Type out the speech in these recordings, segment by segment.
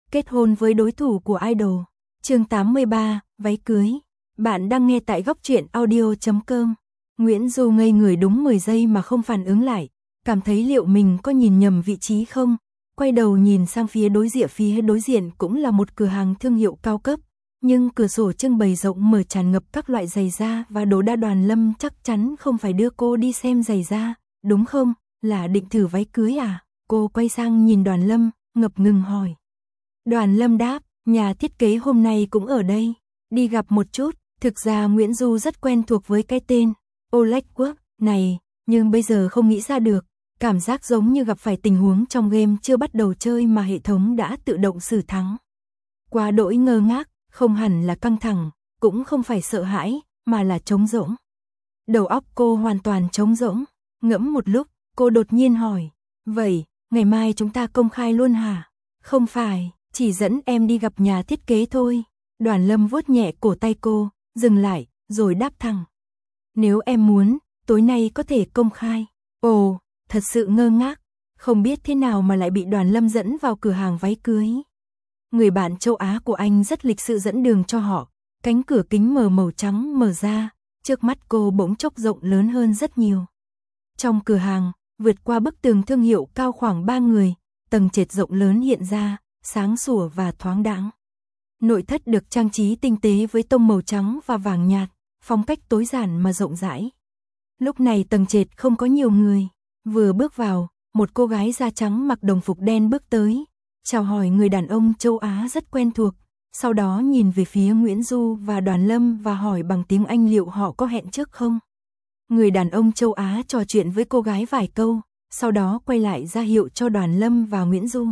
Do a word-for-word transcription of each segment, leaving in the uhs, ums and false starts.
kết hôn với đối thủ của idol. Chương tám mươi ba, váy cưới. Bạn đang nghe tại góc truyện audio chấm com. Nguyễn Du ngây người đúng mười giây mà không phản ứng lại, cảm thấy liệu mình có nhìn nhầm vị trí không, quay đầu nhìn sang phía đối diện, phía đối diện cũng là một cửa hàng thương hiệu cao cấp, nhưng cửa sổ trưng bày rộng mở tràn ngập các loại giày da và đồ đa. Đoàn Lâm chắc chắn không phải đưa cô đi xem giày da, đúng không, là định thử váy cưới à? Cô quay sang nhìn Đoàn Lâm, ngập ngừng hỏi. Đoàn Lâm đáp, nhà thiết kế hôm nay cũng ở đây, đi gặp một chút. Thực ra Nguyễn Du rất quen thuộc với cái tên Oleg Work này, nhưng bây giờ không nghĩ ra được, cảm giác giống như gặp phải tình huống trong game chưa bắt đầu chơi mà hệ thống đã tự động xử thắng. Quá đỗi ngơ ngác, không hẳn là căng thẳng, cũng không phải sợ hãi, mà là trống rỗng. Đầu óc cô hoàn toàn trống rỗng, ngẫm một lúc, cô đột nhiên hỏi, vậy, ngày mai chúng ta công khai luôn hả? Không phải, chỉ dẫn em đi gặp nhà thiết kế thôi. Đoàn Lâm vuốt nhẹ cổ tay cô, dừng lại, rồi đáp thẳng. Nếu em muốn, tối nay có thể công khai. Ồ, thật sự ngơ ngác, không biết thế nào mà lại bị Đoàn Lâm dẫn vào cửa hàng váy cưới. Người bạn châu Á của anh rất lịch sự dẫn đường cho họ, cánh cửa kính mờ màu trắng mở ra, trước mắt cô bỗng chốc rộng lớn hơn rất nhiều. Trong cửa hàng, vượt qua bức tường thương hiệu cao khoảng ba người, tầng trệt rộng lớn hiện ra, sáng sủa và thoáng đãng. Nội thất được trang trí tinh tế với tông màu trắng và vàng nhạt, phong cách tối giản mà rộng rãi. Lúc này tầng trệt không có nhiều người, vừa bước vào, một cô gái da trắng mặc đồng phục đen bước tới, chào hỏi người đàn ông châu Á rất quen thuộc, sau đó nhìn về phía Nguyễn Du và Đoàn Lâm và hỏi bằng tiếng Anh liệu họ có hẹn trước không. Người đàn ông châu Á trò chuyện với cô gái vài câu, sau đó quay lại ra hiệu cho Đoàn Lâm và Nguyễn Du.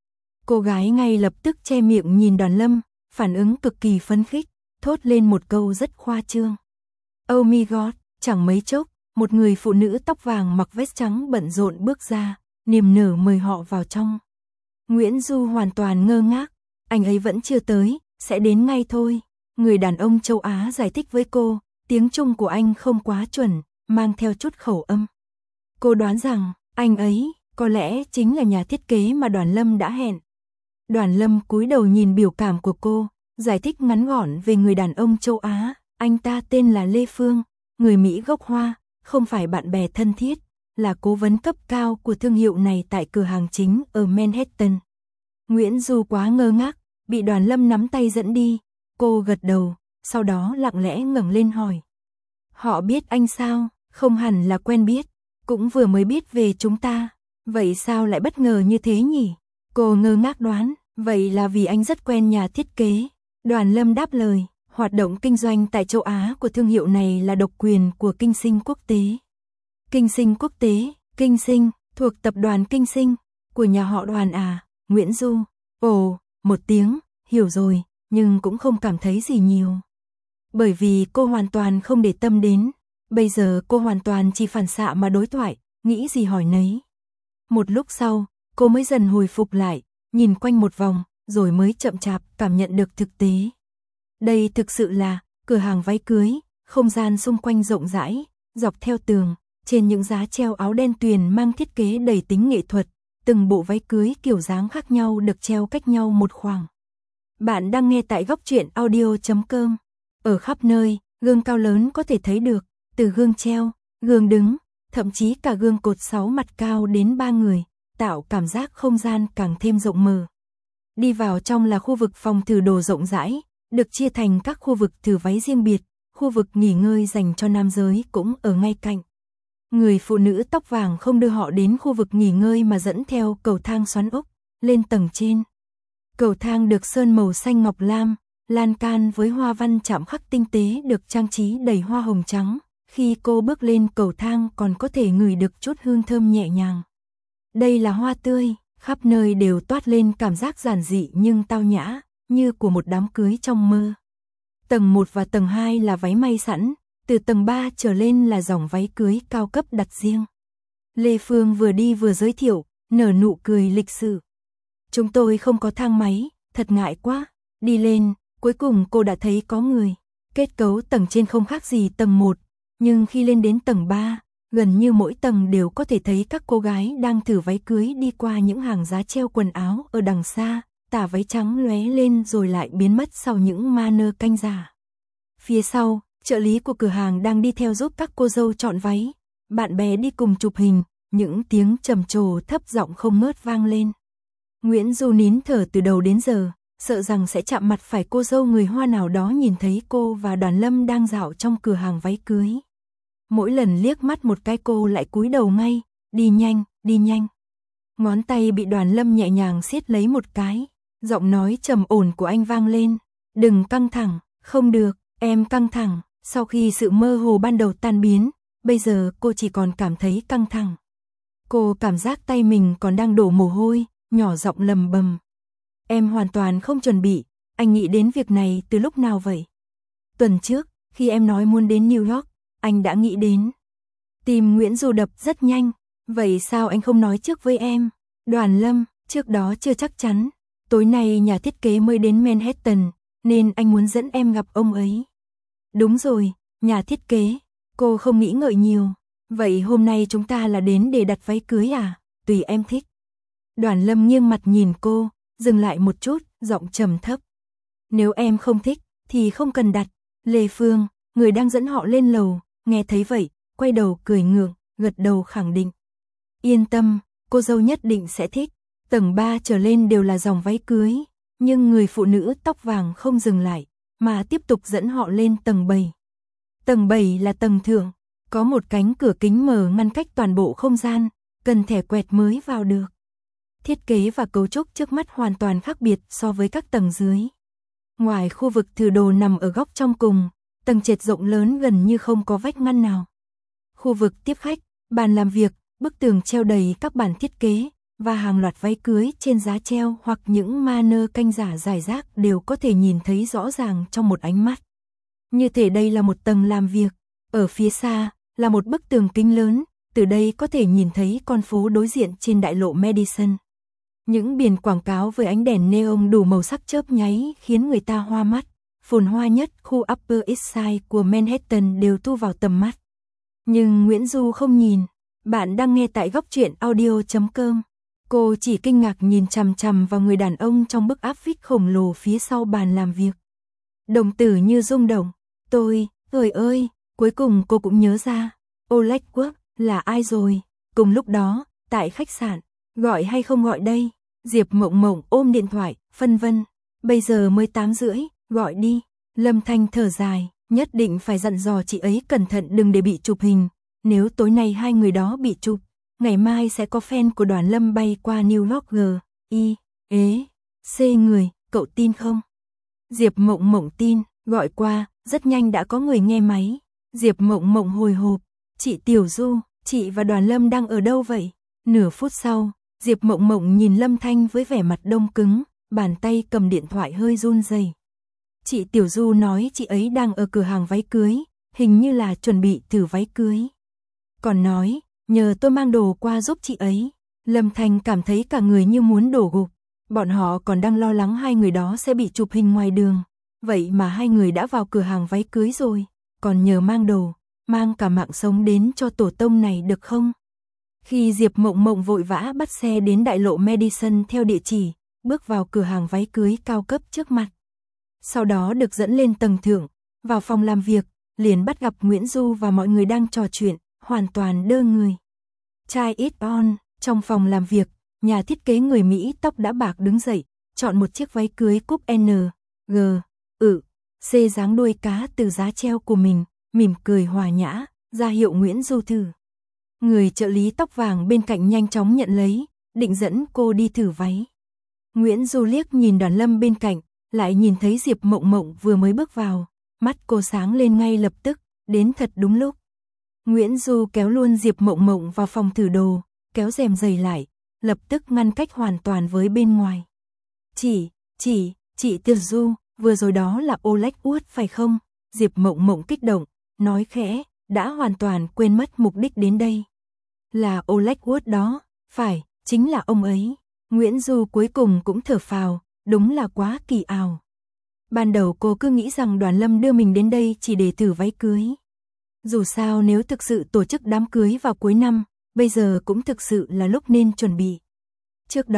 Cô gái ngay lập tức che miệng nhìn Đoàn Lâm, phản ứng cực kỳ phấn khích, thốt lên một câu rất khoa trương. Oh my god, chẳng mấy chốc, một người phụ nữ tóc vàng mặc vest trắng bận rộn bước ra, niềm nở mời họ vào trong. Nguyễn Du hoàn toàn ngơ ngác, anh ấy vẫn chưa tới, sẽ đến ngay thôi. Người đàn ông châu Á giải thích với cô, tiếng Trung của anh không quá chuẩn, mang theo chút khẩu âm. Cô đoán rằng, anh ấy, có lẽ chính là nhà thiết kế mà Đoàn Lâm đã hẹn. Đoàn Lâm cúi đầu nhìn biểu cảm của cô, giải thích ngắn gọn về người đàn ông châu Á, anh ta tên là Lê Phương, người Mỹ gốc Hoa, không phải bạn bè thân thiết, là cố vấn cấp cao của thương hiệu này tại cửa hàng chính ở Manhattan. Nguyễn Du quá ngơ ngác, bị Đoàn Lâm nắm tay dẫn đi, cô gật đầu, sau đó lặng lẽ ngẩng lên hỏi. Họ biết anh sao? Không hẳn là quen biết, cũng vừa mới biết về chúng ta, vậy sao lại bất ngờ như thế nhỉ? Cô ngơ ngác đoán, vậy là vì anh rất quen nhà thiết kế. Đoàn Lâm đáp lời, hoạt động kinh doanh tại châu Á của thương hiệu này là độc quyền của Kinh Sinh Quốc tế. Kinh Sinh Quốc tế, Kinh Sinh, thuộc tập đoàn Kinh Sinh, của nhà họ Đoàn à? Nguyễn Du, ồ, một tiếng, hiểu rồi, nhưng cũng không cảm thấy gì nhiều. Bởi vì cô hoàn toàn không để tâm đến, bây giờ cô hoàn toàn chỉ phản xạ mà đối thoại, nghĩ gì hỏi nấy. Một lúc sau, cô mới dần hồi phục lại, nhìn quanh một vòng, rồi mới chậm chạp cảm nhận được thực tế. Đây thực sự là cửa hàng váy cưới, không gian xung quanh rộng rãi, dọc theo tường, trên những giá treo áo đen tuyền mang thiết kế đầy tính nghệ thuật, từng bộ váy cưới kiểu dáng khác nhau được treo cách nhau một khoảng. Bạn đang nghe tại góc truyện audio chấm com. Ở khắp nơi, gương cao lớn có thể thấy được, từ gương treo, gương đứng, thậm chí cả gương cột sáu mặt cao đến ba người, tạo cảm giác không gian càng thêm rộng mở. Đi vào trong là khu vực phòng thử đồ rộng rãi, được chia thành các khu vực thử váy riêng biệt, khu vực nghỉ ngơi dành cho nam giới cũng ở ngay cạnh. Người phụ nữ tóc vàng không đưa họ đến khu vực nghỉ ngơi mà dẫn theo cầu thang xoắn ốc, lên tầng trên. Cầu thang được sơn màu xanh ngọc lam, lan can với hoa văn chạm khắc tinh tế được trang trí đầy hoa hồng trắng, khi cô bước lên cầu thang còn có thể ngửi được chút hương thơm nhẹ nhàng. Đây là hoa tươi, khắp nơi đều toát lên cảm giác giản dị nhưng tao nhã, như của một đám cưới trong mơ. Tầng một và tầng hai là váy may sẵn, từ tầng ba trở lên là dòng váy cưới cao cấp đặt riêng. Lê Phương vừa đi vừa giới thiệu, nở nụ cười lịch sự. Chúng tôi không có thang máy, thật ngại quá. Đi lên, cuối cùng cô đã thấy có người. Kết cấu tầng trên không khác gì tầng một, nhưng khi lên đến tầng ba, gần như mỗi tầng đều có thể thấy các cô gái đang thử váy cưới đi qua những hàng giá treo quần áo ở đằng xa, tà váy trắng lóe lên rồi lại biến mất sau những manơ canh giả. Phía sau, trợ lý của cửa hàng đang đi theo giúp các cô dâu chọn váy. Bạn bè đi cùng chụp hình, những tiếng trầm trồ thấp giọng không ngớt vang lên. Nguyễn Du nín thở từ đầu đến giờ, sợ rằng sẽ chạm mặt phải cô dâu người Hoa nào đó nhìn thấy cô và Đoàn Lâm đang dạo trong cửa hàng váy cưới. Mỗi lần liếc mắt một cái cô lại cúi đầu ngay, đi nhanh, đi nhanh. Ngón tay bị Đoàn Lâm nhẹ nhàng siết lấy một cái, giọng nói trầm ổn của anh vang lên. Đừng căng thẳng, không được, em căng thẳng. Sau khi sự mơ hồ ban đầu tan biến, bây giờ cô chỉ còn cảm thấy căng thẳng. Cô cảm giác tay mình còn đang đổ mồ hôi, nhỏ giọng lầm bầm. Em hoàn toàn không chuẩn bị, anh nghĩ đến việc này từ lúc nào vậy? Tuần trước, khi em nói muốn đến New York, anh đã nghĩ đến. Tim Nguyễn Du đập rất nhanh, vậy sao anh không nói trước với em? Đoàn Lâm, trước đó chưa chắc chắn, tối nay nhà thiết kế mới đến Manhattan, nên anh muốn dẫn em gặp ông ấy. Đúng rồi, nhà thiết kế, cô không nghĩ ngợi nhiều. Vậy hôm nay chúng ta là đến để đặt váy cưới à? Tùy em thích. Đoàn Lâm nghiêng mặt nhìn cô, dừng lại một chút, giọng trầm thấp. Nếu em không thích, thì không cần đặt. Lê Phương, người đang dẫn họ lên lầu, nghe thấy vậy, quay đầu cười ngượng, gật đầu khẳng định. Yên tâm, cô dâu nhất định sẽ thích. Tầng ba trở lên đều là dòng váy cưới, nhưng người phụ nữ tóc vàng không dừng lại, mà tiếp tục dẫn họ lên tầng bảy. Tầng bảy là tầng thượng, có một cánh cửa kính mờ ngăn cách toàn bộ không gian, cần thẻ quẹt mới vào được. Thiết kế và cấu trúc trước mắt hoàn toàn khác biệt so với các tầng dưới. Ngoài khu vực thử đồ nằm ở góc trong cùng, tầng trệt rộng lớn gần như không có vách ngăn nào. Khu vực tiếp khách, bàn làm việc, bức tường treo đầy các bản thiết kế, và hàng loạt váy cưới trên giá treo hoặc những manơ canh giả rải rác đều có thể nhìn thấy rõ ràng trong một ánh mắt. Như thể đây là một tầng làm việc, ở phía xa là một bức tường kính lớn, từ đây có thể nhìn thấy con phố đối diện trên đại lộ Madison. Những biển quảng cáo với ánh đèn neon đủ màu sắc chớp nháy khiến người ta hoa mắt, phồn hoa nhất khu Upper East Side của Manhattan đều thu vào tầm mắt. Nhưng Nguyễn Du không nhìn, bạn đang nghe tại góc truyện audio chấm com. Cô chỉ kinh ngạc nhìn chằm chằm vào người đàn ông trong bức áp phích khổng lồ phía sau bàn làm việc. Đồng tử như rung động, tôi, ơi ơi, cuối cùng cô cũng nhớ ra, Oleg Work là ai rồi. Cùng lúc đó, tại khách sạn, gọi hay không gọi đây? Diệp Mộng Mộng ôm điện thoại, phân vân, bây giờ mới tám rưỡi, gọi đi. Lâm Thanh thở dài, nhất định phải dặn dò chị ấy cẩn thận đừng để bị chụp hình, nếu tối nay hai người đó bị chụp, ngày mai sẽ có fan của Đoàn Lâm bay qua New York G, I, ế, C người, cậu tin không? Diệp Mộng Mộng tin, gọi qua, rất nhanh đã có người nghe máy. Diệp Mộng Mộng hồi hộp, chị Tiểu Du, chị và Đoàn Lâm đang ở đâu vậy? Nửa phút sau, Diệp Mộng Mộng nhìn Lâm Thanh với vẻ mặt đông cứng, bàn tay cầm điện thoại hơi run rẩy. Chị Tiểu Du nói chị ấy đang ở cửa hàng váy cưới, hình như là chuẩn bị thử váy cưới. Còn nói, nhờ tôi mang đồ qua giúp chị ấy. Lâm Thanh cảm thấy cả người như muốn đổ gục. Bọn họ còn đang lo lắng hai người đó sẽ bị chụp hình ngoài đường. Vậy mà hai người đã vào cửa hàng váy cưới rồi, còn nhờ mang đồ, mang cả mạng sống đến cho tổ tông này được không? Khi Diệp Mộng Mộng vội vã bắt xe đến đại lộ Madison theo địa chỉ, bước vào cửa hàng váy cưới cao cấp trước mặt. Sau đó được dẫn lên tầng thượng, vào phòng làm việc, liền bắt gặp Nguyễn Du và mọi người đang trò chuyện, hoàn toàn đơ người. Try it on, trong phòng làm việc, nhà thiết kế người Mỹ tóc đã bạc đứng dậy, chọn một chiếc váy cưới cúp N, G, ừ, C dáng đuôi cá từ giá treo của mình, mỉm cười hòa nhã, ra hiệu Nguyễn Du thử. Người trợ lý tóc vàng bên cạnh nhanh chóng nhận lấy, định dẫn cô đi thử váy. Nguyễn Du liếc nhìn Đoàn Lâm bên cạnh, lại nhìn thấy Diệp Mộng Mộng vừa mới bước vào, mắt cô sáng lên ngay lập tức, đến thật đúng lúc. Nguyễn Du kéo luôn Diệp Mộng Mộng vào phòng thử đồ, kéo rèm giày lại, lập tức ngăn cách hoàn toàn với bên ngoài. Chị, chị, chị Tiểu Du, vừa rồi đó là Oleg Wood phải không? Diệp Mộng Mộng kích động, nói khẽ, đã hoàn toàn quên mất mục đích đến đây. Là Oleg Wood đó, phải, chính là ông ấy. Nguyễn Du cuối cùng cũng thở phào, đúng là quá kỳ ảo. Ban đầu cô cứ nghĩ rằng Đoàn Lâm đưa mình đến đây chỉ để thử váy cưới. Dù sao nếu thực sự tổ chức đám cưới vào cuối năm, bây giờ cũng thực sự là lúc nên chuẩn bị. Trước đó,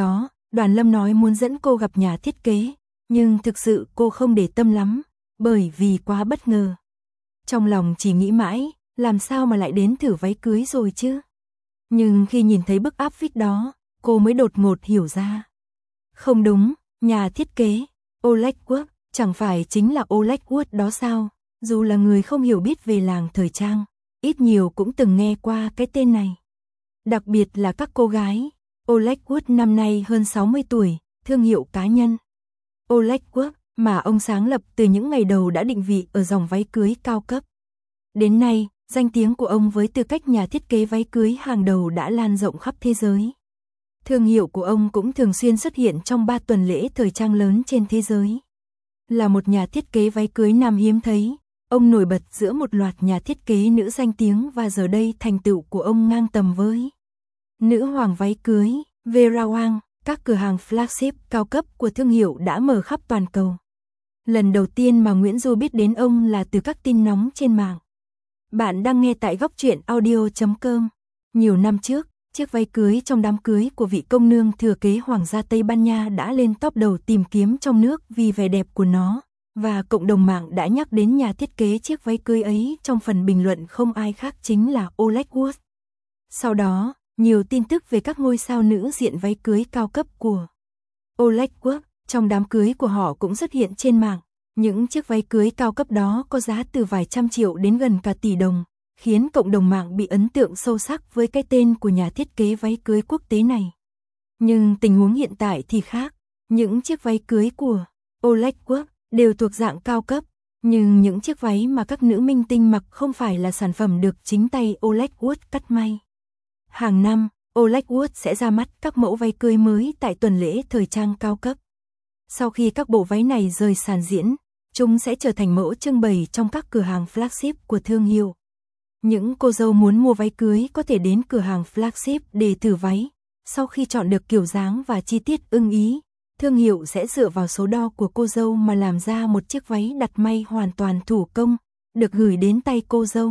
Đoàn Lâm nói muốn dẫn cô gặp nhà thiết kế, nhưng thực sự cô không để tâm lắm, bởi vì quá bất ngờ. Trong lòng chỉ nghĩ mãi, làm sao mà lại đến thử váy cưới rồi chứ? Nhưng khi nhìn thấy bức áp phích đó, cô mới đột ngột hiểu ra. Không đúng, nhà thiết kế, Oleg Work, chẳng phải chính là Oleg Work đó sao? Dù là người không hiểu biết về làng thời trang, ít nhiều cũng từng nghe qua cái tên này. Đặc biệt là các cô gái. Oleg Work năm nay hơn sáu mươi tuổi, thương hiệu cá nhân. Oleg Work mà ông sáng lập từ những ngày đầu đã định vị ở dòng váy cưới cao cấp. Đến nay, danh tiếng của ông với tư cách nhà thiết kế váy cưới hàng đầu đã lan rộng khắp thế giới. Thương hiệu của ông cũng thường xuyên xuất hiện trong ba tuần lễ thời trang lớn trên thế giới. Là một nhà thiết kế váy cưới nam hiếm thấy, ông nổi bật giữa một loạt nhà thiết kế nữ danh tiếng và giờ đây thành tựu của ông ngang tầm với nữ hoàng váy cưới, Vera Wang. Các cửa hàng flagship cao cấp của thương hiệu đã mở khắp toàn cầu. Lần đầu tiên mà Nguyễn Du biết đến ông là từ các tin nóng trên mạng. Bạn đang nghe tại góc truyện audio chấm com. Nhiều năm trước, chiếc váy cưới trong đám cưới của vị công nương thừa kế hoàng gia Tây Ban Nha đã lên top đầu tìm kiếm trong nước vì vẻ đẹp của nó, và cộng đồng mạng đã nhắc đến nhà thiết kế chiếc váy cưới ấy trong phần bình luận không ai khác chính là Oleg Work. Sau đó, nhiều tin tức về các ngôi sao nữ diện váy cưới cao cấp của Oleg Work trong đám cưới của họ cũng xuất hiện trên mạng. Những chiếc váy cưới cao cấp đó có giá từ vài trăm triệu đến gần cả tỷ đồng, khiến cộng đồng mạng bị ấn tượng sâu sắc với cái tên của nhà thiết kế váy cưới quốc tế này. Nhưng tình huống hiện tại thì khác, những chiếc váy cưới của Oleg Work đều thuộc dạng cao cấp, nhưng những chiếc váy mà các nữ minh tinh mặc không phải là sản phẩm được chính tay Oleg Work cắt may. Hàng năm, Oleg Work sẽ ra mắt các mẫu váy cưới mới tại tuần lễ thời trang cao cấp. Sau khi các bộ váy này rời sàn diễn, chúng sẽ trở thành mẫu trưng bày trong các cửa hàng flagship của thương hiệu. Những cô dâu muốn mua váy cưới có thể đến cửa hàng flagship để thử váy. Sau khi chọn được kiểu dáng và chi tiết ưng ý, thương hiệu sẽ dựa vào số đo của cô dâu mà làm ra một chiếc váy đặt may hoàn toàn thủ công, được gửi đến tay cô dâu.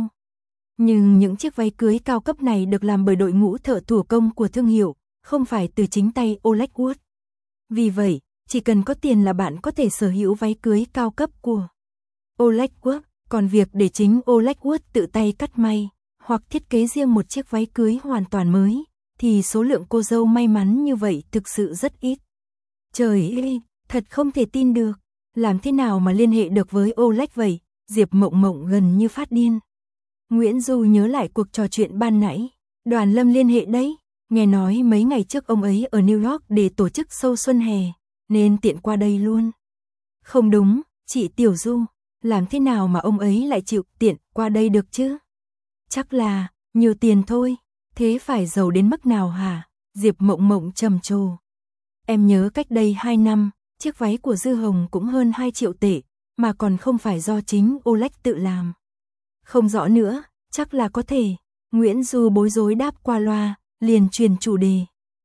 Nhưng những chiếc váy cưới cao cấp này được làm bởi đội ngũ thợ thủ công của thương hiệu, không phải từ chính tay Oleg Work. Vì vậy, chỉ cần có tiền là bạn có thể sở hữu váy cưới cao cấp của Oleg Work, còn việc để chính Oleg Work tự tay cắt may, hoặc thiết kế riêng một chiếc váy cưới hoàn toàn mới, thì số lượng cô dâu may mắn như vậy thực sự rất ít. Trời ơi, thật không thể tin được, làm thế nào mà liên hệ được với Oleg vậy? Diệp Mộng Mộng gần như phát điên. Nguyễn Du nhớ lại cuộc trò chuyện ban nãy, Đoàn Lâm liên hệ đấy, nghe nói mấy ngày trước ông ấy ở New York để tổ chức show xuân hè, nên tiện qua đây luôn. Không đúng, chị Tiểu Du, làm thế nào mà ông ấy lại chịu tiện qua đây được chứ? Chắc là, nhiều tiền thôi, thế phải giàu đến mức nào hả? Diệp Mộng Mộng trầm trồ. Em nhớ cách đây hai năm, chiếc váy của Dư Hồng cũng hơn hai triệu tệ, mà còn không phải do chính Oleg tự làm. Không rõ nữa, chắc là có thể. Nguyễn Du bối rối đáp qua loa, liền truyền chủ đề.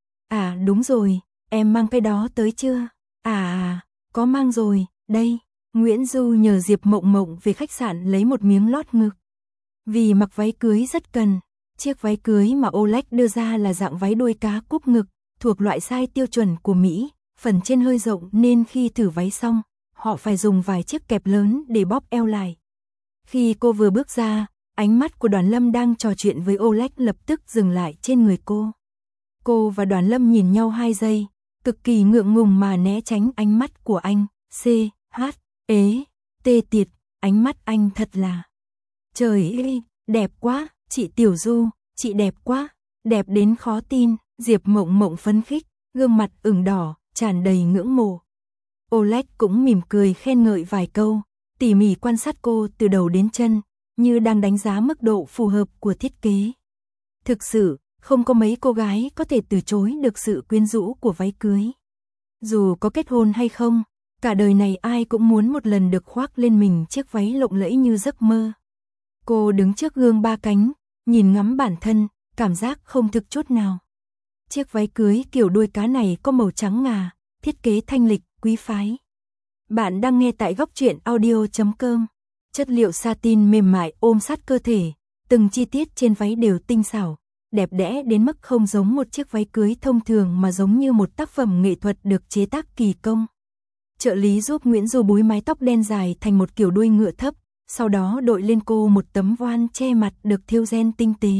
À đúng rồi, em mang cái đó tới chưa? À à, có mang rồi, đây. Nguyễn Du nhờ Diệp Mộng Mộng về khách sạn lấy một miếng lót ngực. Vì mặc váy cưới rất cần, chiếc váy cưới mà Oleg đưa ra là dạng váy đuôi cá cúp ngực, thuộc loại size tiêu chuẩn của Mỹ, phần trên hơi rộng nên khi thử váy xong, họ phải dùng vài chiếc kẹp lớn để bóp eo lại. Khi cô vừa bước ra, ánh mắt của Đoàn Lâm đang trò chuyện với Oleg lập tức dừng lại trên người cô. Cô và Đoàn Lâm nhìn nhau hai giây, cực kỳ ngượng ngùng mà né tránh ánh mắt của anh. C, H, ế, tê tiệt, ánh mắt anh thật là. Trời ơi, đẹp quá, chị Tiểu Du, chị đẹp quá, đẹp đến khó tin. Diệp Mộng Mộng phấn khích, gương mặt ửng đỏ, tràn đầy ngưỡng mộ. Oleg cũng mỉm cười khen ngợi vài câu, tỉ mỉ quan sát cô từ đầu đến chân, như đang đánh giá mức độ phù hợp của thiết kế. Thực sự, không có mấy cô gái có thể từ chối được sự quyến rũ của váy cưới. Dù có kết hôn hay không, cả đời này ai cũng muốn một lần được khoác lên mình chiếc váy lộng lẫy như giấc mơ. Cô đứng trước gương ba cánh, nhìn ngắm bản thân, cảm giác không thực chút nào. Chiếc váy cưới kiểu đuôi cá này có màu trắng ngà, thiết kế thanh lịch, quý phái. Bạn đang nghe tại góc truyện audio chấm com. Chất liệu satin mềm mại ôm sát cơ thể, từng chi tiết trên váy đều tinh xảo, đẹp đẽ đến mức không giống một chiếc váy cưới thông thường mà giống như một tác phẩm nghệ thuật được chế tác kỳ công. Trợ lý giúp Nguyễn Du búi mái tóc đen dài thành một kiểu đuôi ngựa thấp, sau đó đội lên cô một tấm voan che mặt được thêu ren tinh tế.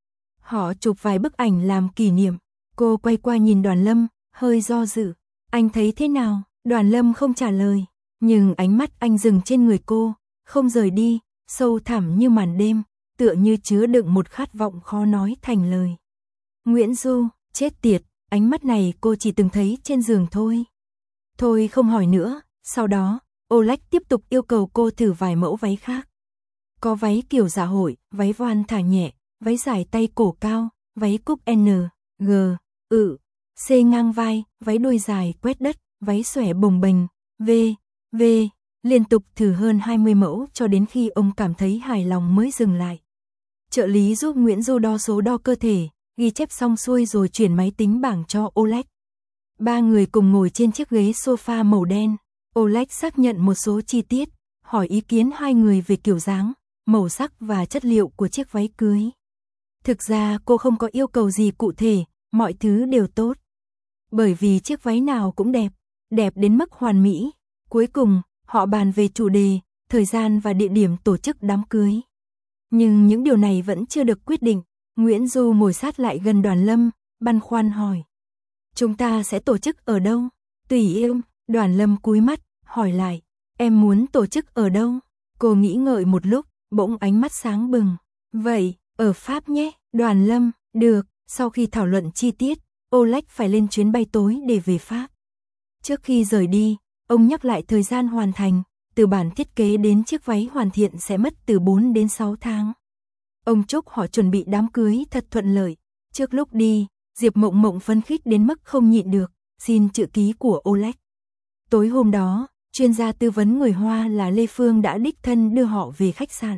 Họ chụp vài bức ảnh làm kỷ niệm. Cô quay qua nhìn Đoàn Lâm, hơi do dự. Anh thấy thế nào? Đoàn Lâm không trả lời, nhưng ánh mắt anh dừng trên người cô, không rời đi, sâu thẳm như màn đêm, tựa như chứa đựng một khát vọng khó nói thành lời. Nguyễn Du, chết tiệt, ánh mắt này cô chỉ từng thấy trên giường thôi. Thôi không hỏi nữa, sau đó, Oleg tiếp tục yêu cầu cô thử vài mẫu váy khác. Có váy kiểu dạ hội, váy voan thả nhẹ, váy dài tay cổ cao, váy cúc N, G, ự, C ngang vai, váy đuôi dài quét đất, váy xòe bồng bềnh, V, V, liên tục thử hơn hai mươi mẫu cho đến khi ông cảm thấy hài lòng mới dừng lại. Trợ lý giúp Nguyễn Du đo số đo cơ thể, ghi chép xong xuôi rồi chuyển máy tính bảng cho Oleg. Ba người cùng ngồi trên chiếc ghế sofa màu đen. Oleg xác nhận một số chi tiết, hỏi ý kiến hai người về kiểu dáng, màu sắc và chất liệu của chiếc váy cưới. Thực ra cô không có yêu cầu gì cụ thể, mọi thứ đều tốt. Bởi vì chiếc váy nào cũng đẹp, đẹp đến mức hoàn mỹ. Cuối cùng, họ bàn về chủ đề, thời gian và địa điểm tổ chức đám cưới. Nhưng những điều này vẫn chưa được quyết định. Nguyễn Du ngồi sát lại gần Đoàn Lâm, băn khoăn hỏi. Chúng ta sẽ tổ chức ở đâu? Tùy em. Đoàn Lâm cúi mắt, hỏi lại. Em muốn tổ chức ở đâu? Cô nghĩ ngợi một lúc, bỗng ánh mắt sáng bừng. Vậy, ở Pháp nhé. Đoàn Lâm, được. Sau khi thảo luận chi tiết, Oleg phải lên chuyến bay tối để về Pháp. Trước khi rời đi, ông nhắc lại thời gian hoàn thành, từ bản thiết kế đến chiếc váy hoàn thiện sẽ mất từ bốn đến sáu tháng. Ông chúc họ chuẩn bị đám cưới thật thuận lợi. Trước lúc đi, Diệp Mộng Mộng phấn khích đến mức không nhịn được, xin chữ ký của Oleg. Tối hôm đó, chuyên gia tư vấn người Hoa là Lê Phương đã đích thân đưa họ về khách sạn.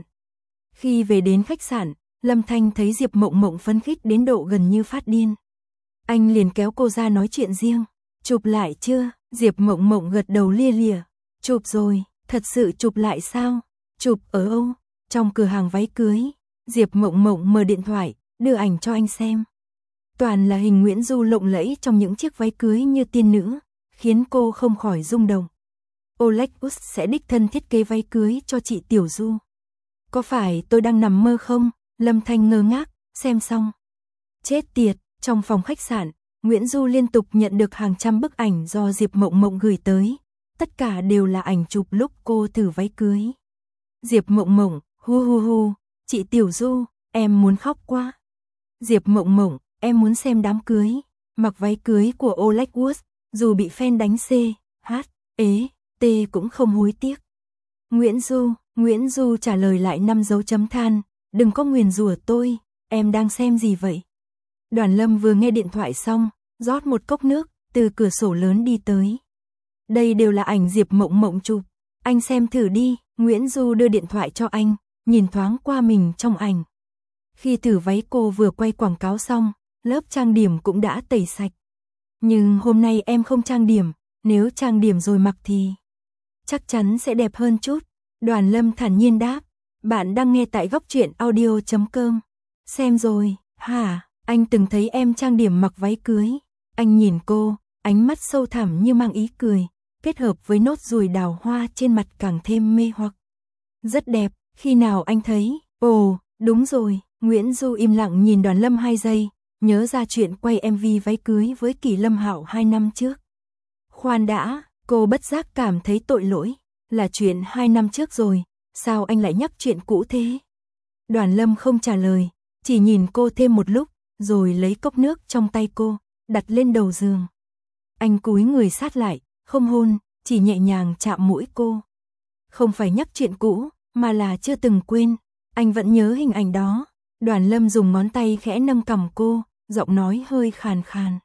Khi về đến khách sạn, Lâm Thanh thấy Diệp Mộng Mộng phấn khích đến độ gần như phát điên. Anh liền kéo cô ra nói chuyện riêng. Chụp lại chưa? Diệp Mộng Mộng gật đầu lia lịa. Chụp rồi, thật sự chụp lại sao? Chụp ở Âu, trong cửa hàng váy cưới. Diệp Mộng Mộng mở điện thoại, đưa ảnh cho anh xem. Toàn là hình Nguyễn Du lộng lẫy trong những chiếc váy cưới như tiên nữ, khiến cô không khỏi rung động. Oleg Us sẽ đích thân thiết kế váy cưới cho chị Tiểu Du. Có phải tôi đang nằm mơ không? Lâm Thanh ngơ ngác, xem xong. Chết tiệt, trong phòng khách sạn, Nguyễn Du liên tục nhận được hàng trăm bức ảnh do Diệp Mộng Mộng gửi tới. Tất cả đều là ảnh chụp lúc cô thử váy cưới. Diệp Mộng Mộng, hu hu hu, chị Tiểu Du, em muốn khóc quá. Diệp Mộng Mộng, em muốn xem đám cưới. Mặc váy cưới của Oleg Wood, dù bị fan đánh C, H, ế, T cũng không hối tiếc. Nguyễn Du, Nguyễn Du trả lời lại năm dấu chấm than, đừng có nguyền rủa tôi, em đang xem gì vậy? Đoàn Lâm vừa nghe điện thoại xong, rót một cốc nước, từ cửa sổ lớn đi tới. Đây đều là ảnh Diệp Mộng Mộng chụp, anh xem thử đi. Nguyễn Du đưa điện thoại cho anh, nhìn thoáng qua mình trong ảnh. Khi thử váy cô vừa quay quảng cáo xong, lớp trang điểm cũng đã tẩy sạch. Nhưng hôm nay em không trang điểm, nếu trang điểm rồi mặc thì chắc chắn sẽ đẹp hơn chút. Đoàn Lâm thản nhiên đáp. Bạn đang nghe tại góc truyện audio chấm com. Xem rồi, hả? Anh từng thấy em trang điểm mặc váy cưới. Anh nhìn cô, ánh mắt sâu thẳm như mang ý cười, kết hợp với nốt ruồi đào hoa trên mặt càng thêm mê hoặc. Rất đẹp, khi nào anh thấy? Ồ, đúng rồi. Nguyễn Du im lặng nhìn Đoàn Lâm hai giây, nhớ ra chuyện quay em vê váy cưới với Kỳ Lâm Hạo hai năm trước. Khoan đã, cô bất giác cảm thấy tội lỗi, là chuyện hai năm trước rồi, sao anh lại nhắc chuyện cũ thế? Đoàn Lâm không trả lời, chỉ nhìn cô thêm một lúc, rồi lấy cốc nước trong tay cô, đặt lên đầu giường. Anh cúi người sát lại, không hôn, chỉ nhẹ nhàng chạm mũi cô. Không phải nhắc chuyện cũ, mà là chưa từng quên, anh vẫn nhớ hình ảnh đó. Đoàn Lâm dùng ngón tay khẽ nâng cằm cô, giọng nói hơi khàn khàn.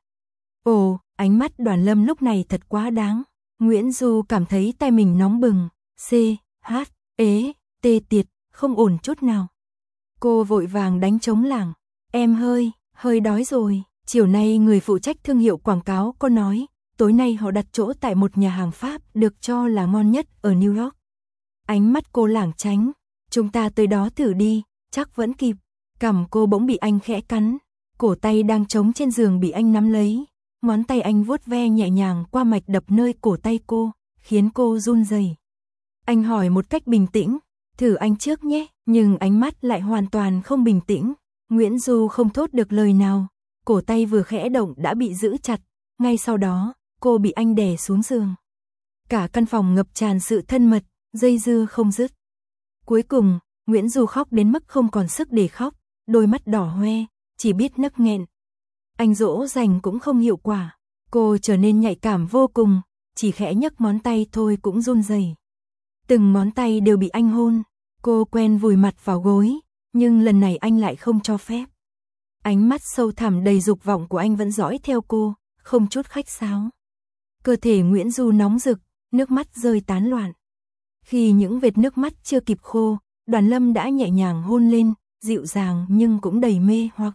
Ồ, ánh mắt Đoàn Lâm lúc này thật quá đáng. Nguyễn Du cảm thấy tay mình nóng bừng, C, H, ế, T tiệt, không ổn chút nào. Cô vội vàng đánh trống lảng. Em hơi, hơi đói rồi. Chiều nay người phụ trách thương hiệu quảng cáo có nói, tối nay họ đặt chỗ tại một nhà hàng Pháp được cho là ngon nhất ở New York. Ánh mắt cô lảng tránh. Chúng ta tới đó thử đi, chắc vẫn kịp. Cằm cô bỗng bị anh khẽ cắn. Cổ tay đang trống trên giường bị anh nắm lấy, ngón tay anh vuốt ve nhẹ nhàng qua mạch đập nơi cổ tay cô, khiến cô run rẩy. Anh hỏi một cách bình tĩnh, thử anh trước nhé, nhưng ánh mắt lại hoàn toàn không bình tĩnh. Nguyễn Du không thốt được lời nào, cổ tay vừa khẽ động đã bị giữ chặt, ngay sau đó, cô bị anh đè xuống giường. Cả căn phòng ngập tràn sự thân mật, dây dưa không dứt. Cuối cùng, Nguyễn Du khóc đến mức không còn sức để khóc, đôi mắt đỏ hoe, chỉ biết nấc nghẹn. Anh dỗ dành cũng không hiệu quả, cô trở nên nhạy cảm vô cùng, chỉ khẽ nhấc ngón tay thôi cũng run rẩy. Từng ngón tay đều bị anh hôn, cô quen vùi mặt vào gối, nhưng lần này anh lại không cho phép. Ánh mắt sâu thẳm đầy dục vọng của anh vẫn dõi theo cô, không chút khách sáo. Cơ thể Nguyễn Du nóng rực, nước mắt rơi tán loạn. Khi những vệt nước mắt chưa kịp khô, Đoàn Lâm đã nhẹ nhàng hôn lên, dịu dàng nhưng cũng đầy mê hoặc.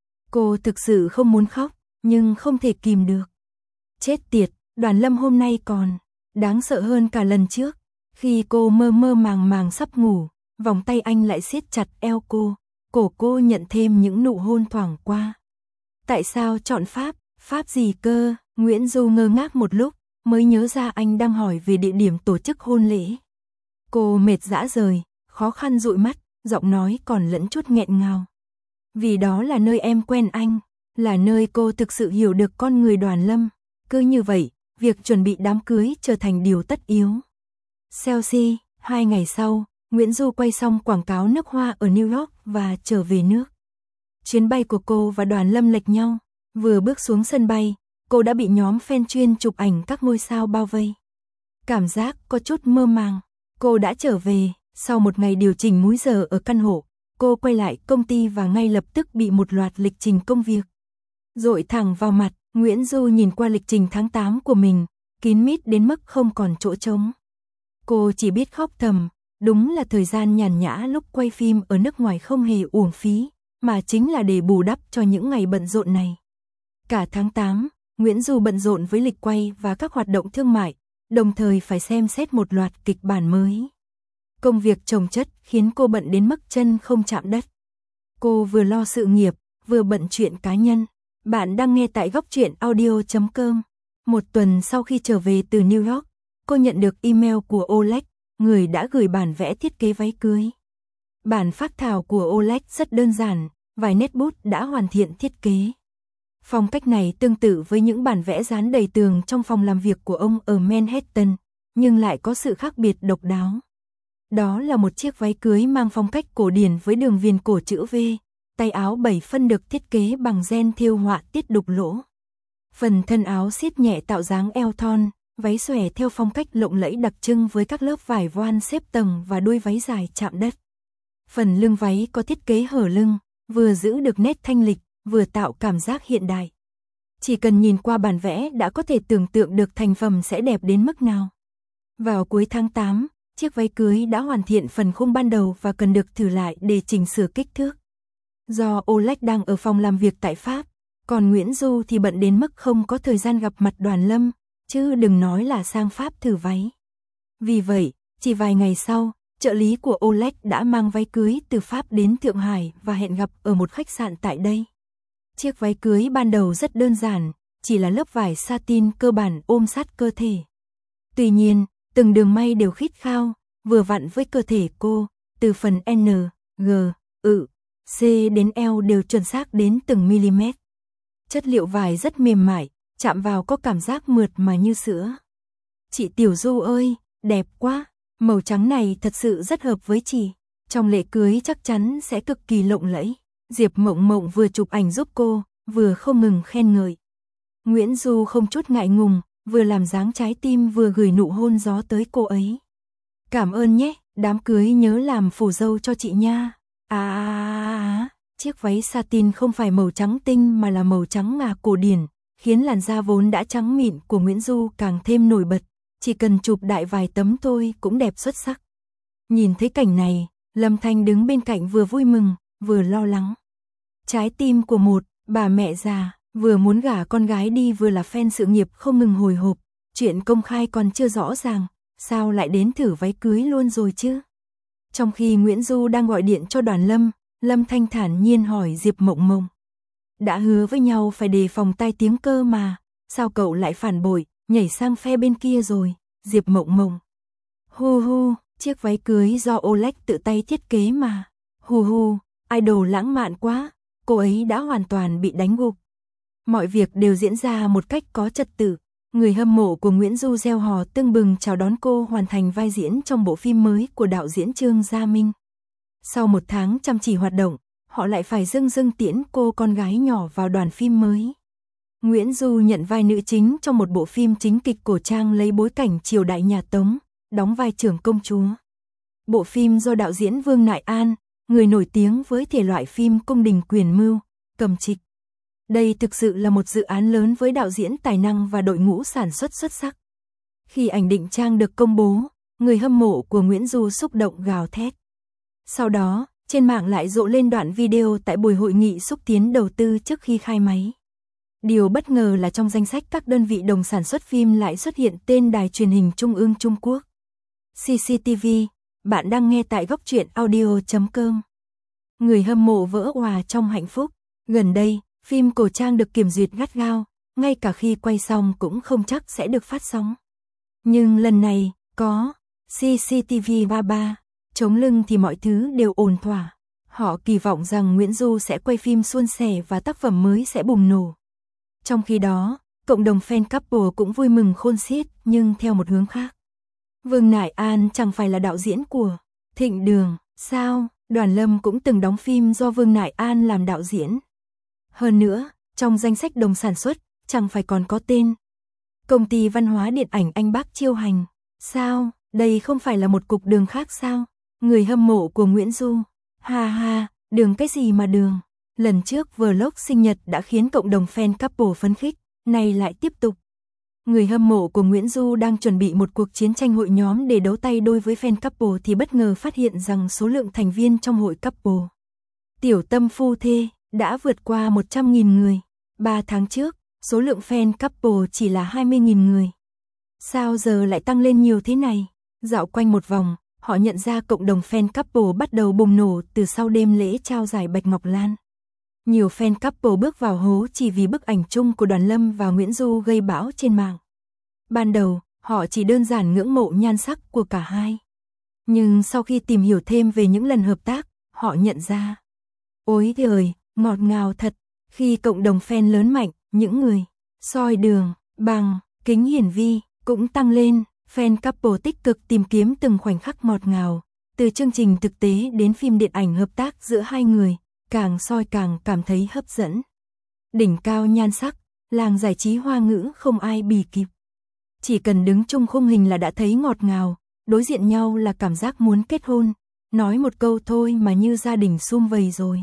Cô thực sự không muốn khóc, nhưng không thể kìm được. Chết tiệt, Đoàn Lâm hôm nay còn đáng sợ hơn cả lần trước. Khi cô mơ mơ màng màng sắp ngủ, vòng tay anh lại siết chặt eo cô, cổ cô nhận thêm những nụ hôn thoảng qua. Tại sao chọn Pháp, Pháp gì cơ? Nguyễn Du ngơ ngác một lúc, mới nhớ ra anh đang hỏi về địa điểm tổ chức hôn lễ. Cô mệt rã rời, khó khăn dụi mắt, giọng nói còn lẫn chút nghẹn ngào. Vì đó là nơi em quen anh, là nơi cô thực sự hiểu được con người Đoàn Lâm. Cứ như vậy, việc chuẩn bị đám cưới trở thành điều tất yếu. Chelsea, hai ngày sau, Nguyễn Du quay xong quảng cáo nước hoa ở New York và trở về nước. Chuyến bay của cô và Đoàn Lâm lệch nhau, vừa bước xuống sân bay, cô đã bị nhóm fan chuyên chụp ảnh các ngôi sao bao vây. Cảm giác có chút mơ màng, cô đã trở về, sau một ngày điều chỉnh múi giờ ở căn hộ, cô quay lại công ty và ngay lập tức bị một loạt lịch trình công việc dội thẳng vào mặt. Nguyễn Du nhìn qua lịch trình tháng tám của mình, kín mít đến mức không còn chỗ trống. Cô chỉ biết khóc thầm, đúng là thời gian nhàn nhã lúc quay phim ở nước ngoài không hề uổng phí, mà chính là để bù đắp cho những ngày bận rộn này. Cả tháng tám, Nguyễn Du bận rộn với lịch quay và các hoạt động thương mại, đồng thời phải xem xét một loạt kịch bản mới. Công việc chồng chất khiến cô bận đến mức chân không chạm đất. Cô vừa lo sự nghiệp, vừa bận chuyện cá nhân. Bạn đang nghe tại góc truyện audio chấm com. Một tuần sau khi trở về từ New York, cô nhận được email của Oleg, người đã gửi bản vẽ thiết kế váy cưới. Bản phác thảo của Oleg rất đơn giản, vài nét bút đã hoàn thiện thiết kế. Phong cách này tương tự với những bản vẽ dán đầy tường trong phòng làm việc của ông ở Manhattan, nhưng lại có sự khác biệt độc đáo. Đó là một chiếc váy cưới mang phong cách cổ điển với đường viền cổ chữ V, tay áo bảy phân được thiết kế bằng ren thêu họa tiết đục lỗ. Phần thân áo siết nhẹ tạo dáng eo thon, váy xòe theo phong cách lộng lẫy đặc trưng với các lớp vải voan xếp tầng và đuôi váy dài chạm đất. Phần lưng váy có thiết kế hở lưng, vừa giữ được nét thanh lịch, vừa tạo cảm giác hiện đại. Chỉ cần nhìn qua bản vẽ đã có thể tưởng tượng được thành phẩm sẽ đẹp đến mức nào. Vào cuối tháng tám, chiếc váy cưới đã hoàn thiện phần khung ban đầu và cần được thử lại để chỉnh sửa kích thước. Do Oleg đang ở phòng làm việc tại Pháp, còn Nguyễn Du thì bận đến mức không có thời gian gặp mặt Đoàn Lâm, chứ đừng nói là sang Pháp thử váy. Vì vậy, chỉ vài ngày sau, trợ lý của Oleg đã mang váy cưới từ Pháp đến Thượng Hải và hẹn gặp ở một khách sạn tại đây. Chiếc váy cưới ban đầu rất đơn giản, chỉ là lớp vải satin cơ bản ôm sát cơ thể. Tuy nhiên, từng đường may đều khít khao, vừa vặn với cơ thể cô, từ phần N, G, ự, C đến eo đều chuẩn xác đến từng mm. Chất liệu vải rất mềm mại, chạm vào có cảm giác mượt mà như sữa. Chị Tiểu Du ơi, đẹp quá, màu trắng này thật sự rất hợp với chị. Trong lễ cưới chắc chắn sẽ cực kỳ lộng lẫy. Diệp Mộng Mộng vừa chụp ảnh giúp cô, vừa không ngừng khen ngợi. Nguyễn Du không chút ngại ngùng, vừa làm dáng trái tim vừa gửi nụ hôn gió tới cô ấy. Cảm ơn nhé, đám cưới nhớ làm phù dâu cho chị nha. À, à, à, à, chiếc váy satin không phải màu trắng tinh mà là màu trắng ngà cổ điển, khiến làn da vốn đã trắng mịn của Nguyễn Du càng thêm nổi bật, chỉ cần chụp đại vài tấm thôi cũng đẹp xuất sắc. Nhìn thấy cảnh này, Lâm Thanh đứng bên cạnh vừa vui mừng, vừa lo lắng. Trái tim của một bà mẹ già, vừa muốn gả con gái đi vừa là fan sự nghiệp không ngừng hồi hộp, chuyện công khai còn chưa rõ ràng, sao lại đến thử váy cưới luôn rồi chứ? Trong khi Nguyễn Du đang gọi điện cho Đoàn Lâm, Lâm Thanh thản nhiên hỏi Diệp Mộng Mộng. Đã hứa với nhau phải đề phòng tai tiếng cơ mà, sao cậu lại phản bội, nhảy sang phe bên kia rồi, Diệp Mộng Mộng. Hu hu, chiếc váy cưới do Oleg tự tay thiết kế mà. Hu hu, idol lãng mạn quá, cô ấy đã hoàn toàn bị đánh gục. Mọi việc đều diễn ra một cách có trật tự. Người hâm mộ của Nguyễn Du reo hò tưng bừng chào đón cô hoàn thành vai diễn trong bộ phim mới của đạo diễn Trương Gia Minh. Sau một tháng chăm chỉ hoạt động, họ lại phải dâng dâng tiễn cô con gái nhỏ vào đoàn phim mới. Nguyễn Du nhận vai nữ chính trong một bộ phim chính kịch cổ trang lấy bối cảnh triều đại nhà Tống, đóng vai trưởng công chúa. Bộ phim do đạo diễn Vương Nại An, người nổi tiếng với thể loại phim cung đình quyền mưu, cầm trịch. Đây thực sự là một dự án lớn với đạo diễn tài năng và đội ngũ sản xuất xuất sắc. Khi ảnh định trang được công bố, người hâm mộ của Nguyễn Du xúc động gào thét. Sau đó, trên mạng lại rộ lên đoạn video tại buổi hội nghị xúc tiến đầu tư trước khi khai máy. Điều bất ngờ là trong danh sách các đơn vị đồng sản xuất phim lại xuất hiện tên Đài truyền hình Trung ương Trung Quốc. xê xê tê vê, bạn đang nghe tại góc truyện audio chấm com. Người hâm mộ vỡ òa trong hạnh phúc. Gần đây, phim cổ trang được kiểm duyệt gắt gao, ngay cả khi quay xong cũng không chắc sẽ được phát sóng. Nhưng lần này, có xê xê tê vê ba mươi ba, chống lưng thì mọi thứ đều ổn thỏa. Họ kỳ vọng rằng Nguyễn Du sẽ quay phim suôn sẻ và tác phẩm mới sẽ bùng nổ. Trong khi đó, cộng đồng fan couple cũng vui mừng khôn xiết, nhưng theo một hướng khác. Vương Nại An chẳng phải là đạo diễn của Thịnh Đường, sao? Đoàn Lâm cũng từng đóng phim do Vương Nại An làm đạo diễn. Hơn nữa, trong danh sách đồng sản xuất, chẳng phải còn có tên Công ty Văn hóa Điện ảnh Anh Bác Chiêu Hành. Sao? Đây không phải là một cục đường khác sao? Người hâm mộ của Nguyễn Du. Ha ha, đường cái gì mà đường? Lần trước vlog sinh nhật đã khiến cộng đồng fan couple phấn khích, nay lại tiếp tục. Người hâm mộ của Nguyễn Du đang chuẩn bị một cuộc chiến tranh hội nhóm để đấu tay đôi với fan couple thì bất ngờ phát hiện rằng số lượng thành viên trong hội couple Tiểu Tâm Phu Thê đã vượt qua một trăm nghìn người. ba tháng trước, số lượng fan couple chỉ là hai mươi nghìn người. Sao giờ lại tăng lên nhiều thế này? Dạo quanh một vòng, họ nhận ra cộng đồng fan couple bắt đầu bùng nổ từ sau đêm lễ trao giải Bạch Ngọc Lan. Nhiều fan couple bước vào hố chỉ vì bức ảnh chung của Đoàn Lâm và Nguyễn Du gây bão trên mạng. Ban đầu, họ chỉ đơn giản ngưỡng mộ nhan sắc của cả hai. Nhưng sau khi tìm hiểu thêm về những lần hợp tác, họ nhận ra. Ôi trời, ngọt ngào thật. Khi cộng đồng fan lớn mạnh, những người soi đường, bằng, kính hiển vi cũng tăng lên. Fan couple tích cực tìm kiếm từng khoảnh khắc ngọt ngào. Từ chương trình thực tế đến phim điện ảnh hợp tác giữa hai người. Càng soi càng cảm thấy hấp dẫn. Đỉnh cao nhan sắc, làng giải trí hoa ngữ không ai bì kịp. Chỉ cần đứng chung khung hình là đã thấy ngọt ngào, đối diện nhau là cảm giác muốn kết hôn, nói một câu thôi mà như gia đình sum vầy rồi.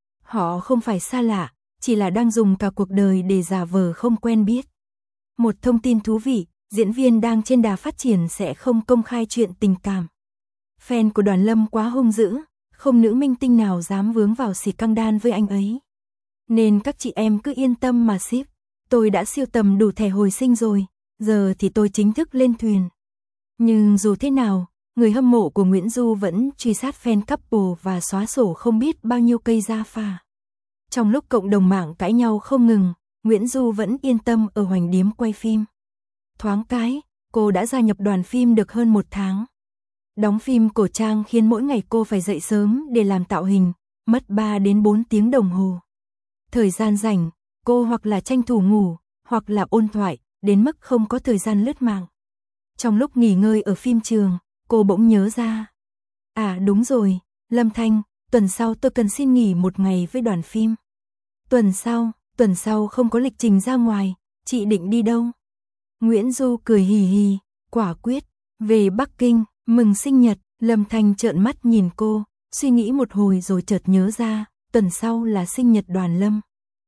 Họ không phải xa lạ, chỉ là đang dùng cả cuộc đời để giả vờ không quen biết. Một thông tin thú vị, diễn viên đang trên đà phát triển sẽ không công khai chuyện tình cảm. Fan của Đoàn Lâm quá hung dữ. Không nữ minh tinh nào dám vướng vào xì căng đan với anh ấy. Nên các chị em cứ yên tâm mà ship. Tôi đã siêu tầm đủ thẻ hồi sinh rồi, giờ thì tôi chính thức lên thuyền. Nhưng dù thế nào, người hâm mộ của Nguyễn Du vẫn truy sát fan couple và xóa sổ không biết bao nhiêu cây da phà. Trong lúc cộng đồng mạng cãi nhau không ngừng, Nguyễn Du vẫn yên tâm ở Hoành Điếm quay phim. Thoáng cái, cô đã gia nhập đoàn phim được hơn một tháng. Đóng phim cổ trang khiến mỗi ngày cô phải dậy sớm để làm tạo hình, mất ba đến bốn tiếng đồng hồ. Thời gian rảnh, cô hoặc là tranh thủ ngủ, hoặc là ôn thoại, đến mức không có thời gian lướt mạng. Trong lúc nghỉ ngơi ở phim trường, cô bỗng nhớ ra. À đúng rồi, Lâm Thanh, tuần sau tôi cần xin nghỉ một ngày với đoàn phim. Tuần sau, tuần sau không có lịch trình ra ngoài, chị định đi đâu? Nguyễn Du cười hì hì, quả quyết, về Bắc Kinh. Mừng sinh nhật, Lâm Thanh trợn mắt nhìn cô, suy nghĩ một hồi rồi chợt nhớ ra, tuần sau là sinh nhật Đoàn Lâm.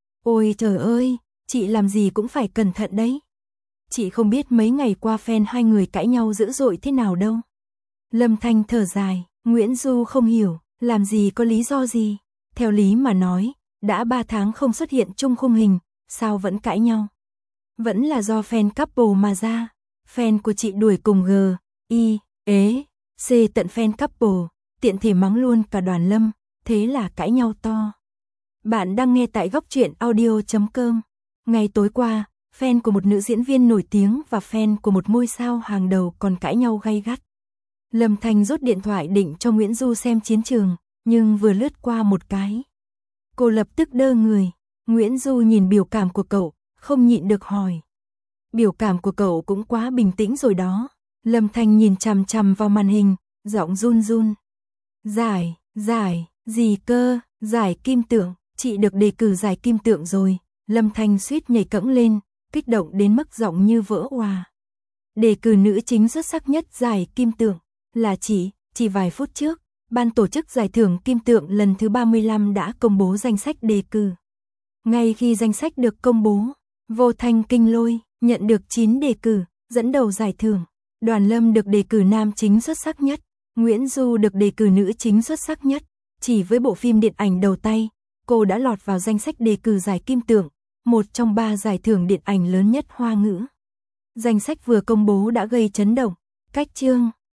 Ôi trời ơi, chị làm gì cũng phải cẩn thận đấy. Chị không biết mấy ngày qua fan hai người cãi nhau dữ dội thế nào đâu. Lâm Thanh thở dài, Nguyễn Du không hiểu, làm gì có lý do gì. Theo lý mà nói, đã ba tháng không xuất hiện chung khung hình, sao vẫn cãi nhau. Vẫn là do fan couple mà ra, fan của chị đuổi cùng G, I, ế, C tận fan couple, tiện thể mắng luôn cả Đoàn Lâm, thế là cãi nhau to. Bạn đang nghe tại góc truyện audio chấm com. Ngày tối qua, fan của một nữ diễn viên nổi tiếng và fan của một ngôi sao hàng đầu còn cãi nhau gay gắt. Lâm Thành rút điện thoại định cho Nguyễn Du xem chiến trường, nhưng vừa lướt qua một cái, cô lập tức đơ người. Nguyễn Du nhìn biểu cảm của cậu, không nhịn được hỏi. Biểu cảm của cậu cũng quá bình tĩnh rồi đó. Lâm Thành nhìn chằm chằm vào màn hình, giọng run run. Giải, giải, gì cơ, giải kim tượng, chị được đề cử giải kim tượng rồi. Lâm Thành suýt nhảy cẫng lên, kích động đến mức giọng như vỡ òa. Đề cử nữ chính xuất sắc nhất giải kim tượng là chị, chỉ vài phút trước, ban tổ chức giải thưởng kim tượng lần thứ ba mươi lăm đã công bố danh sách đề cử. Ngay khi danh sách được công bố, Vô Thanh Kinh Lôi nhận được chín đề cử, dẫn đầu giải thưởng. Đoàn Lâm được đề cử nam chính xuất sắc nhất, Nguyễn Du được đề cử nữ chính xuất sắc nhất. Chỉ với bộ phim điện ảnh đầu tay, cô đã lọt vào danh sách đề cử giải kim tượng, một trong ba giải thưởng điện ảnh lớn nhất Hoa ngữ. Danh sách vừa công bố đã gây chấn động. Cách chương